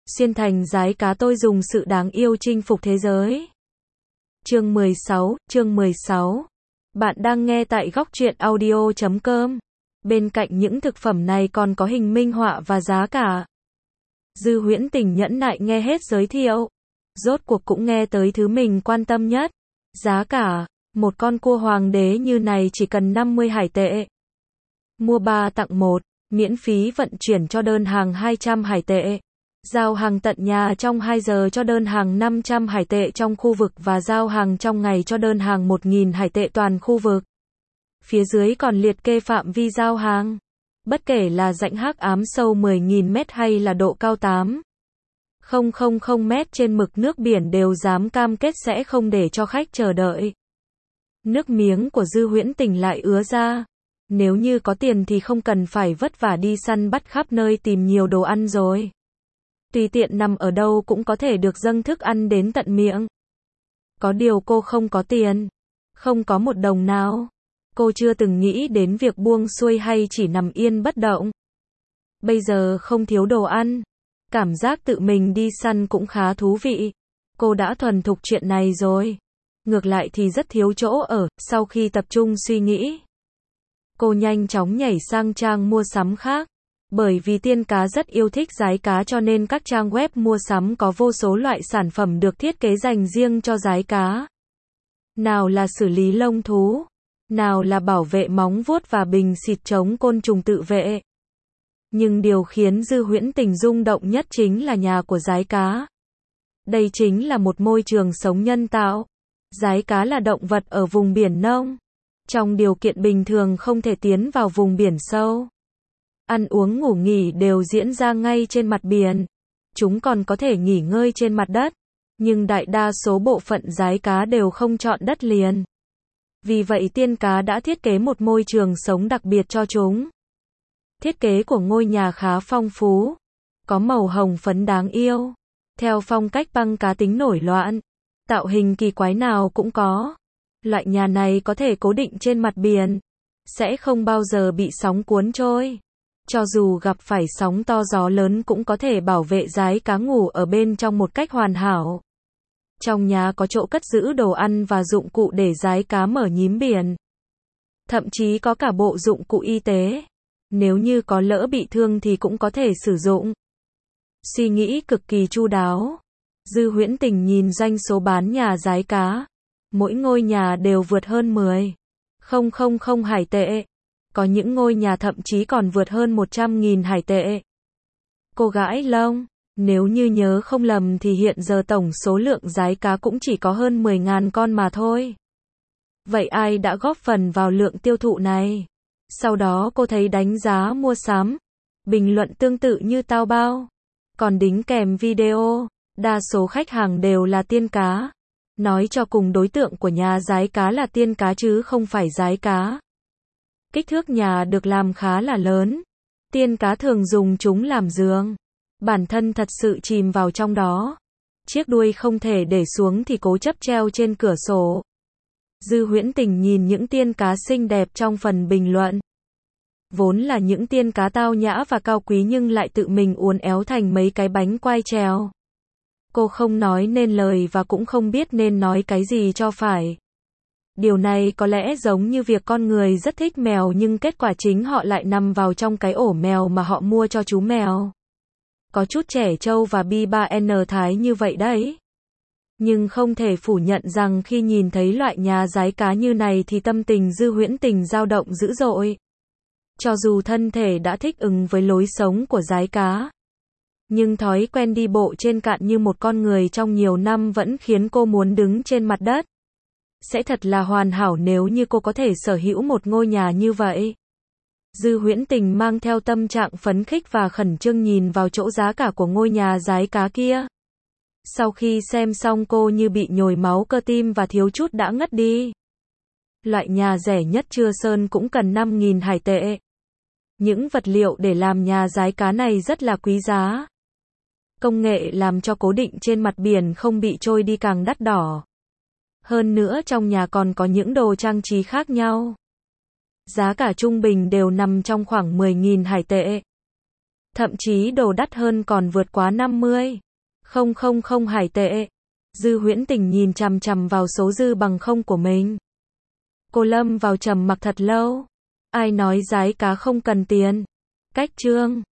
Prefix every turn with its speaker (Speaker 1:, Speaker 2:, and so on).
Speaker 1: Xuyên thành giái cá tôi dùng sự đáng yêu chinh phục thế giới. Chương 16. Bạn đang nghe tại góc truyện audio.com. Bên cạnh những thực phẩm này còn có hình minh họa và giá cả. Dư Huyễn Tình nhẫn nại nghe hết giới thiệu. Rốt cuộc cũng nghe tới thứ mình quan tâm nhất. Giá cả, một con cua hoàng đế như này chỉ cần 50 hải tệ. Mua 3 tặng 1, miễn phí vận chuyển cho đơn hàng 200 hải tệ. Giao hàng tận nhà trong 2 giờ cho đơn hàng 500 hải tệ trong khu vực và giao hàng trong ngày cho đơn hàng 1.000 hải tệ toàn khu vực. Phía dưới còn liệt kê phạm vi giao hàng. Bất kể là rãnh hắc ám sâu 10.000 mét hay là độ cao 8,000 mét trên mực nước biển đều dám cam kết sẽ không để cho khách chờ đợi. Nước miếng của Dư Huyễn Tình lại ứa ra. Nếu như có tiền thì không cần phải vất vả đi săn bắt khắp nơi tìm nhiều đồ ăn rồi. Tùy tiện nằm ở đâu cũng có thể được dâng thức ăn đến tận miệng. Có điều cô không có tiền. Không có một đồng nào. Cô chưa từng nghĩ đến việc buông xuôi hay chỉ nằm yên bất động. Bây giờ không thiếu đồ ăn. Cảm giác tự mình đi săn cũng khá thú vị. Cô đã thuần thục chuyện này rồi. Ngược lại thì rất thiếu chỗ ở, sau khi tập trung suy nghĩ. Cô nhanh chóng nhảy sang trang mua sắm khác. Bởi vì tiên cá rất yêu thích giái cá cho nên các trang web mua sắm có vô số loại sản phẩm được thiết kế dành riêng cho giái cá. Nào là xử lý lông thú, nào là bảo vệ móng vuốt và bình xịt chống côn trùng tự vệ. Nhưng điều khiến Dư Huyễn Tình rung động nhất chính là nhà của giái cá. Đây chính là một môi trường sống nhân tạo. Giái cá là động vật ở vùng biển nông. Trong điều kiện bình thường không thể tiến vào vùng biển sâu. Ăn uống ngủ nghỉ đều diễn ra ngay trên mặt biển. Chúng còn có thể nghỉ ngơi trên mặt đất. Nhưng đại đa số bộ phận giái cá đều không chọn đất liền. Vì vậy tiên cá đã thiết kế một môi trường sống đặc biệt cho chúng. Thiết kế của ngôi nhà khá phong phú. Có màu hồng phấn đáng yêu. Theo phong cách băng cá tính nổi loạn. Tạo hình kỳ quái nào cũng có. Loại nhà này có thể cố định trên mặt biển. Sẽ không bao giờ bị sóng cuốn trôi. Cho dù gặp phải sóng to gió lớn cũng có thể bảo vệ giái cá ngủ ở bên trong một cách hoàn hảo. Trong nhà có chỗ cất giữ đồ ăn và dụng cụ để giái cá mở nhím biển. Thậm chí có cả bộ dụng cụ y tế. Nếu như có lỡ bị thương thì cũng có thể sử dụng. Suy nghĩ cực kỳ chu đáo. Dư Huyễn Tình nhìn doanh số bán nhà giái cá. Mỗi ngôi nhà đều vượt hơn 10.000 hải tệ. Có những ngôi nhà thậm chí còn vượt hơn 100.000 hải tệ. Cô gãi lông. Nếu như nhớ không lầm thì hiện giờ tổng số lượng giái cá cũng chỉ có hơn 10.000 con mà thôi. Vậy ai đã góp phần vào lượng tiêu thụ này? Sau đó cô thấy đánh giá mua sắm. Bình luận tương tự như tao bao. Còn đính kèm video. Đa số khách hàng đều là tiên cá. Nói cho cùng đối tượng của nhà giái cá là tiên cá chứ không phải giái cá. Kích thước nhà được làm khá là lớn. Tiên cá thường dùng chúng làm giường. Bản thân thật sự chìm vào trong đó. Chiếc đuôi không thể để xuống thì cố chấp treo trên cửa sổ. Dư Huyễn Tình nhìn những tiên cá xinh đẹp trong phần bình luận. Vốn là những tiên cá tao nhã và cao quý nhưng lại tự mình uốn éo thành mấy cái bánh quai trèo. Cô không nói nên lời và cũng không biết nên nói cái gì cho phải. Điều này có lẽ giống như việc con người rất thích mèo nhưng kết quả chính họ lại nằm vào trong cái ổ mèo mà họ mua cho chú mèo. Có chút trẻ trâu và bi 3N thái như vậy đấy. Nhưng không thể phủ nhận rằng khi nhìn thấy loại nhà giái cá như này thì tâm tình Dư Huyễn Tình dao động dữ dội. Cho dù thân thể đã thích ứng với lối sống của giái cá. Nhưng thói quen đi bộ trên cạn như một con người trong nhiều năm vẫn khiến cô muốn đứng trên mặt đất. Sẽ thật là hoàn hảo nếu như cô có thể sở hữu một ngôi nhà như vậy. Dư Huyễn Tình mang theo tâm trạng phấn khích và khẩn trương nhìn vào chỗ giá cả của ngôi nhà giái cá kia. Sau khi xem xong cô như bị nhồi máu cơ tim và thiếu chút đã ngất đi. Loại nhà rẻ nhất Chưa Sơn cũng cần 5.000 hải tệ. Những vật liệu để làm nhà giái cá này rất là quý giá. Công nghệ làm cho cố định trên mặt biển không bị trôi đi càng đắt đỏ. Hơn nữa trong nhà còn có những đồ trang trí khác nhau. Giá cả trung bình đều nằm trong khoảng 10.000 hải tệ. Thậm chí đồ đắt hơn còn vượt quá 50. Không hải tệ. Dư Huyễn Tình nhìn chằm chằm vào số dư bằng không của mình. Cô lâm vào trầm mặc thật lâu. Ai nói rái cá không cần tiền? Cách chương